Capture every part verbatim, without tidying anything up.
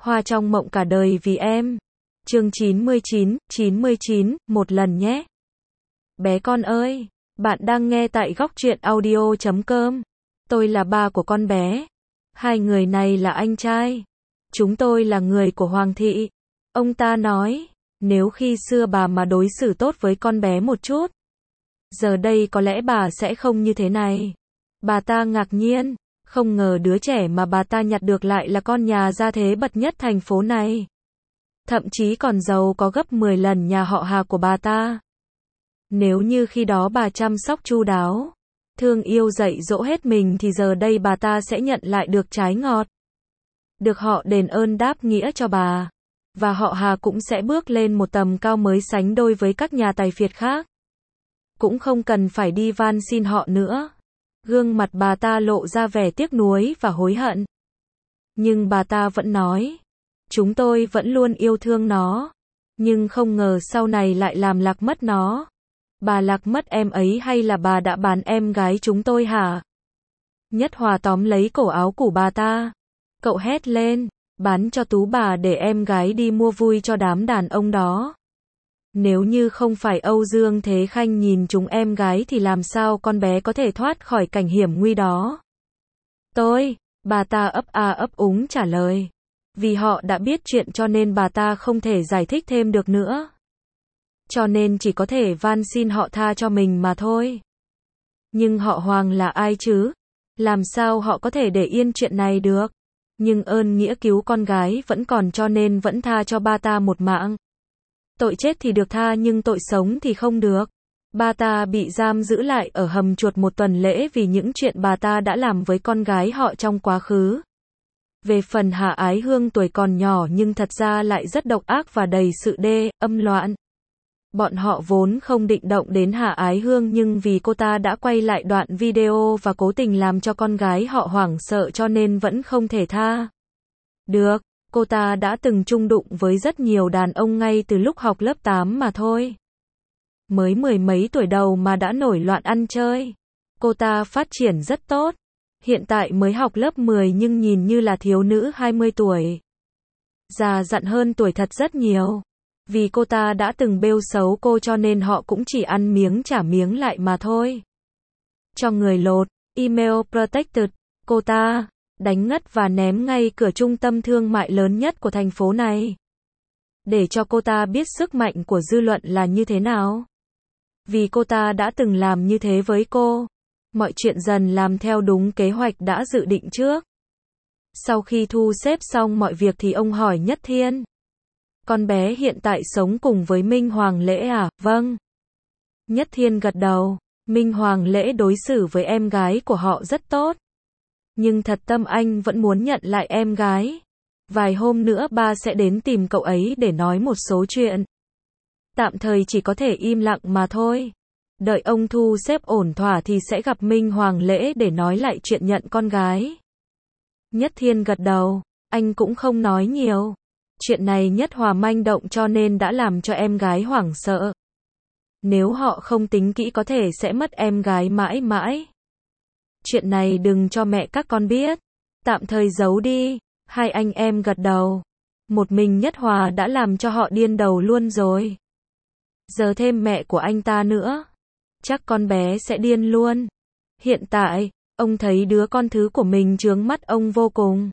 Hoa trong mộng cả đời vì em. Chương chín mươi chín, chín mươi chín, một lần nhé. Bé con ơi, bạn đang nghe tại góc truyện audio chấm com. Tôi là ba của con bé. Hai người này là anh trai. Chúng tôi là người của Hoàng thị. Ông ta nói, nếu khi xưa bà mà đối xử tốt với con bé một chút, giờ đây có lẽ bà sẽ không như thế này. Bà ta ngạc nhiên, không ngờ đứa trẻ mà bà ta nhặt được lại là con nhà gia thế bậc nhất thành phố này. Thậm chí còn giàu có gấp mười lần nhà họ Hà của bà ta. Nếu như khi đó bà chăm sóc chu đáo, thương yêu dạy dỗ hết mình thì giờ đây bà ta sẽ nhận lại được trái ngọt. Được họ đền ơn đáp nghĩa cho bà. Và họ Hà cũng sẽ bước lên một tầm cao mới sánh đôi với các nhà tài phiệt khác. Cũng không cần phải đi van xin họ nữa. Gương mặt bà ta lộ ra vẻ tiếc nuối và hối hận. Nhưng bà ta vẫn nói, chúng tôi vẫn luôn yêu thương nó. Nhưng không ngờ sau này lại làm lạc mất nó. Bà lạc mất em ấy hay là bà đã bán em gái chúng tôi hả? Nhất Hòa tóm lấy cổ áo của bà ta. Cậu hét lên, bán cho Tú bà để em gái đi mua vui cho đám đàn ông đó. Nếu như không phải Âu Dương Thế Khanh nhìn chúng em gái thì làm sao con bé có thể thoát khỏi cảnh hiểm nguy đó? Tôi, bà ta ấp a ấp úng trả lời. Vì họ đã biết chuyện cho nên bà ta không thể giải thích thêm được nữa. Cho nên chỉ có thể van xin họ tha cho mình mà thôi. Nhưng họ Hoàng là ai chứ? Làm sao họ có thể để yên chuyện này được? Nhưng ơn nghĩa cứu con gái vẫn còn cho nên vẫn tha cho ba ta một mạng. Tội chết thì được tha nhưng tội sống thì không được. Ba ta bị giam giữ lại ở hầm chuột một tuần lễ vì những chuyện bà ta đã làm với con gái họ trong quá khứ. Về phần Hạ Ái Hương tuổi còn nhỏ nhưng thật ra lại rất độc ác và đầy sự đê, âm loạn. Bọn họ vốn không định động đến Hạ Ái Hương nhưng vì cô ta đã quay lại đoạn video và cố tình làm cho con gái họ hoảng sợ cho nên vẫn không thể tha. Được, cô ta đã từng chung đụng với rất nhiều đàn ông ngay từ lúc học lớp tám mà thôi. Mới mười mấy tuổi đầu mà đã nổi loạn ăn chơi. Cô ta phát triển rất tốt. Hiện tại mới học lớp mười nhưng nhìn như là thiếu nữ hai mươi tuổi. Già dặn hơn tuổi thật rất nhiều. Vì cô ta đã từng bêu xấu cô cho nên họ cũng chỉ ăn miếng trả miếng lại mà thôi. Cho người lột, email protected, cô ta đánh ngất và ném ngay cửa trung tâm thương mại lớn nhất của thành phố này. Để cho cô ta biết sức mạnh của dư luận là như thế nào. Vì cô ta đã từng làm như thế với cô. Mọi chuyện dần làm theo đúng kế hoạch đã dự định trước. Sau khi thu xếp xong mọi việc thì ông hỏi Nhất Thiên. Con bé hiện tại sống cùng với Minh Hoàng Lễ à? Vâng. Nhất Thiên gật đầu. Minh Hoàng Lễ đối xử với em gái của họ rất tốt. Nhưng thật tâm anh vẫn muốn nhận lại em gái. Vài hôm nữa ba sẽ đến tìm cậu ấy để nói một số chuyện. Tạm thời chỉ có thể im lặng mà thôi. Đợi ông thu xếp ổn thỏa thì sẽ gặp Minh Hoàng Lễ để nói lại chuyện nhận con gái. Nhất Thiên gật đầu. Anh cũng không nói nhiều. Chuyện này Nhất Hòa manh động cho nên đã làm cho em gái hoảng sợ. Nếu họ không tính kỹ có thể sẽ mất em gái mãi mãi. Chuyện này đừng cho mẹ các con biết. Tạm thời giấu đi. Hai anh em gật đầu. Một mình Nhất Hòa đã làm cho họ điên đầu luôn rồi. Giờ thêm mẹ của anh ta nữa. Chắc con bé sẽ điên luôn. Hiện tại, ông thấy đứa con thứ của mình chướng mắt ông vô cùng.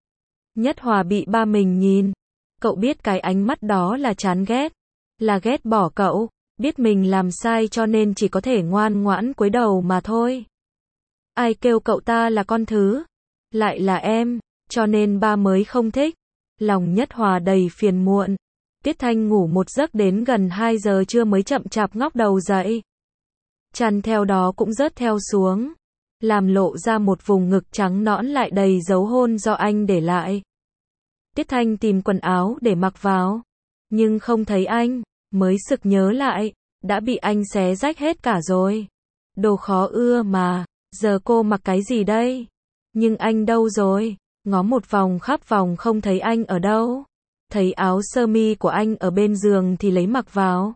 Nhất Hòa bị ba mình nhìn. Cậu biết cái ánh mắt đó là chán ghét. Là ghét bỏ cậu. Biết mình làm sai cho nên chỉ có thể ngoan ngoãn cúi đầu mà thôi. Ai kêu cậu ta là con thứ? Lại là em. Cho nên ba mới không thích. Lòng Nhất Hòa đầy phiền muộn. Tiết Thanh ngủ một giấc đến gần hai giờ trưa mới chậm chạp ngóc đầu dậy. Chăn theo đó cũng rớt theo xuống. Làm lộ ra một vùng ngực trắng nõn lại đầy dấu hôn do anh để lại. Tiết Thanh tìm quần áo để mặc vào. Nhưng không thấy anh. Mới sực nhớ lại. Đã bị anh xé rách hết cả rồi. Đồ khó ưa mà. Giờ cô mặc cái gì đây? Nhưng anh đâu rồi? Ngó một vòng khắp vòng không thấy anh ở đâu. Thấy áo sơ mi của anh ở bên giường thì lấy mặc vào.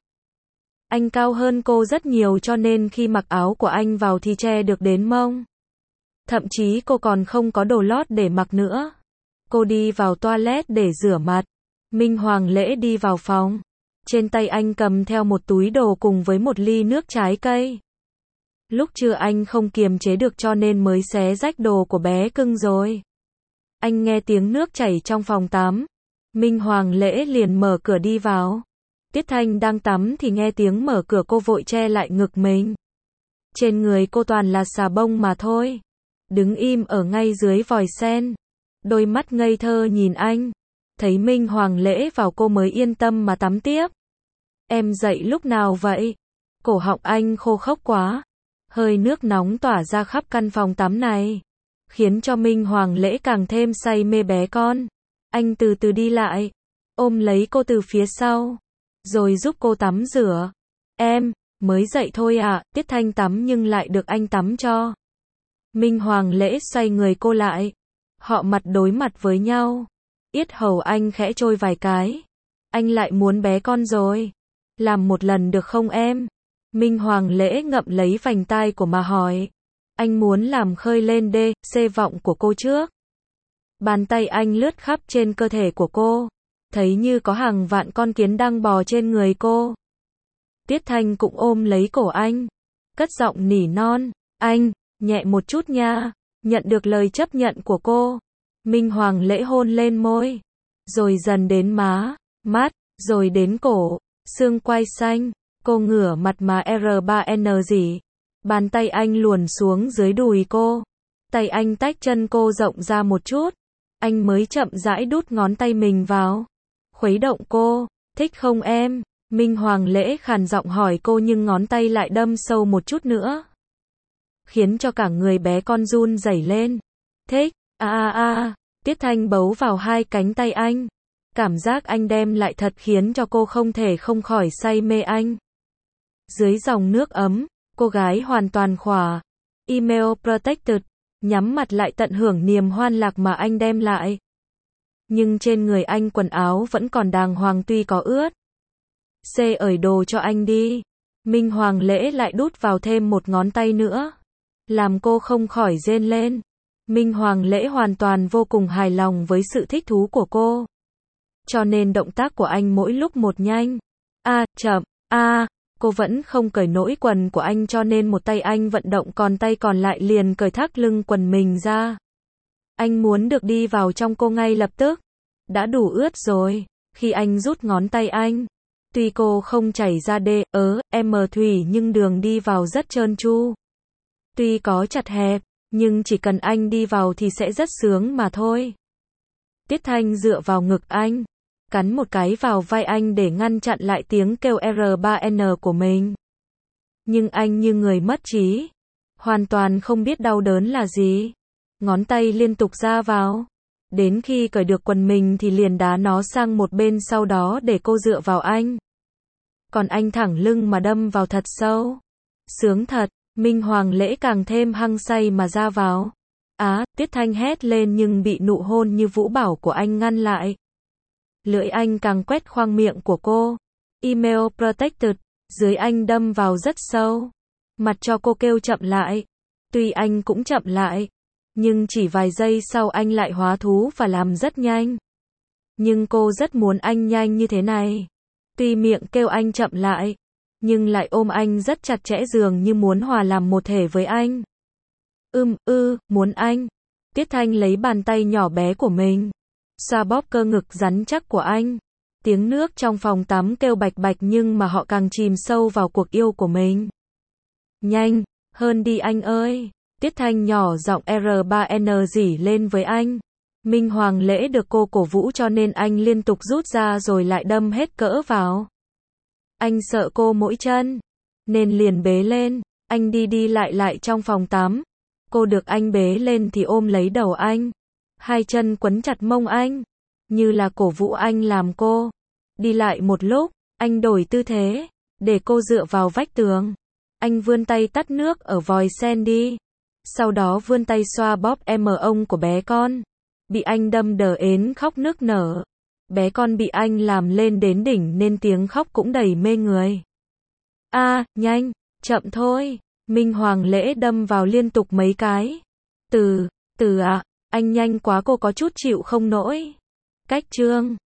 Anh cao hơn cô rất nhiều cho nên khi mặc áo của anh vào thì che được đến mông. Thậm chí cô còn không có đồ lót để mặc nữa. Cô đi vào toilet để rửa mặt. Minh Hoàng Lễ đi vào phòng. Trên tay anh cầm theo một túi đồ cùng với một ly nước trái cây. Lúc trưa anh không kiềm chế được cho nên mới xé rách đồ của bé cưng rồi. Anh nghe tiếng nước chảy trong phòng tắm. Minh Hoàng Lễ liền mở cửa đi vào. Tiết Thanh đang tắm thì nghe tiếng mở cửa, cô vội che lại ngực mình. Trên người cô toàn là xà bông mà thôi. Đứng im ở ngay dưới vòi sen. Đôi mắt ngây thơ nhìn anh. Thấy Minh Hoàng Lễ vào cô mới yên tâm mà tắm tiếp. Em dậy lúc nào vậy? Cổ họng anh khô khốc quá. Hơi nước nóng tỏa ra khắp căn phòng tắm này. Khiến cho Minh Hoàng Lễ càng thêm say mê bé con. Anh từ từ đi lại. Ôm lấy cô từ phía sau. Rồi giúp cô tắm rửa. Em, mới dậy thôi à? Tiết Thanh tắm nhưng lại được anh tắm cho. Minh Hoàng Lễ xoay người cô lại. Họ mặt đối mặt với nhau. Yết hầu anh khẽ trôi vài cái. Anh lại muốn bé con rồi. Làm một lần được không em? Minh Hoàng Lễ ngậm lấy vành tai của mà hỏi. Anh muốn làm khơi lên đê, xê vọng của cô trước. Bàn tay anh lướt khắp trên cơ thể của cô. Thấy như có hàng vạn con kiến đang bò trên người cô. Tiết Thanh cũng ôm lấy cổ anh. Cất giọng nỉ non. Anh, nhẹ một chút nha. Nhận được lời chấp nhận của cô. Minh Hoàng Lễ hôn lên môi. Rồi dần đến má, mắt, rồi đến cổ, xương quai xanh. Cô ngửa mặt mà R ba N gì. Bàn tay anh luồn xuống dưới đùi cô. Tay anh tách chân cô rộng ra một chút. Anh mới chậm rãi đút ngón tay mình vào. Khuấy động cô. Thích không em? Minh Hoàng Lễ khàn giọng hỏi cô nhưng ngón tay lại đâm sâu một chút nữa. Khiến cho cả người bé con run rẩy lên. Thích, a a a. Tiết Thanh bấu vào hai cánh tay anh. Cảm giác anh đem lại thật khiến cho cô không thể không khỏi say mê anh. Dưới dòng nước ấm, cô gái hoàn toàn khỏa. Email protected. Nhắm mặt lại tận hưởng niềm hoan lạc mà anh đem lại. Nhưng trên người anh quần áo vẫn còn đàng hoàng tuy có ướt. Xê ởi đồ cho anh đi. Minh Hoàng Lễ lại đút vào thêm một ngón tay nữa. Làm cô không khỏi rên lên. Minh Hoàng Lễ hoàn toàn vô cùng hài lòng với sự thích thú của cô. Cho nên động tác của anh mỗi lúc một nhanh. A, à, chậm, a, à, cô vẫn không cởi nổi quần của anh cho nên một tay anh vận động còn tay còn lại liền cởi thắt lưng quần mình ra. Anh muốn được đi vào trong cô ngay lập tức. Đã đủ ướt rồi. Khi anh rút ngón tay anh. Tuy cô không chảy ra đê, ớ, em thủy nhưng đường đi vào rất trơn tru. Tuy có chặt hẹp, nhưng chỉ cần anh đi vào thì sẽ rất sướng mà thôi. Tiết Thanh dựa vào ngực anh. Cắn một cái vào vai anh để ngăn chặn lại tiếng kêu R ba N của mình. Nhưng anh như người mất trí. Hoàn toàn không biết đau đớn là gì. Ngón tay liên tục ra vào. Đến khi cởi được quần mình thì liền đá nó sang một bên sau đó để cô dựa vào anh. Còn anh thẳng lưng mà đâm vào thật sâu. Sướng thật, Minh Hoàng Lễ càng thêm hăng say mà ra vào. Á, Tiết Thanh hét lên nhưng bị nụ hôn như vũ bảo của anh ngăn lại. Lưỡi anh càng quét khoang miệng của cô. Email protected, dưới anh đâm vào rất sâu. Mặt cho cô kêu chậm lại. Tuy anh cũng chậm lại. Nhưng chỉ vài giây sau anh lại hóa thú và làm rất nhanh. Nhưng cô rất muốn anh nhanh như thế này. Tuy miệng kêu anh chậm lại. Nhưng lại ôm anh rất chặt chẽ dường như muốn hòa làm một thể với anh. Ưm, ư, muốn anh. Tiết Thanh lấy bàn tay nhỏ bé của mình. Xoa bóp cơ ngực rắn chắc của anh. Tiếng nước trong phòng tắm kêu bạch bạch nhưng mà họ càng chìm sâu vào cuộc yêu của mình. Nhanh, hơn đi anh ơi. Tiết Thanh nhỏ giọng R ba N rỉ lên với anh. Minh Hoàng Lễ được cô cổ vũ cho nên anh liên tục rút ra rồi lại đâm hết cỡ vào. Anh sợ cô mỗi chân. Nên liền bế lên. Anh đi đi lại lại trong phòng tắm. Cô được anh bế lên thì ôm lấy đầu anh. Hai chân quấn chặt mông anh. Như là cổ vũ anh làm cô. Đi lại một lúc, anh đổi tư thế. Để cô dựa vào vách tường. Anh vươn tay tắt nước ở vòi sen đi. Sau đó vươn tay xoa bóp em ông của bé con. Bị anh đâm đờ ến khóc nức nở. Bé con bị anh làm lên đến đỉnh nên tiếng khóc cũng đầy mê người. A, à, nhanh, chậm thôi. Minh Hoàng Lễ đâm vào liên tục mấy cái. Từ, từ ạ, à, Anh nhanh quá cô có chút chịu không nổi. Cách chương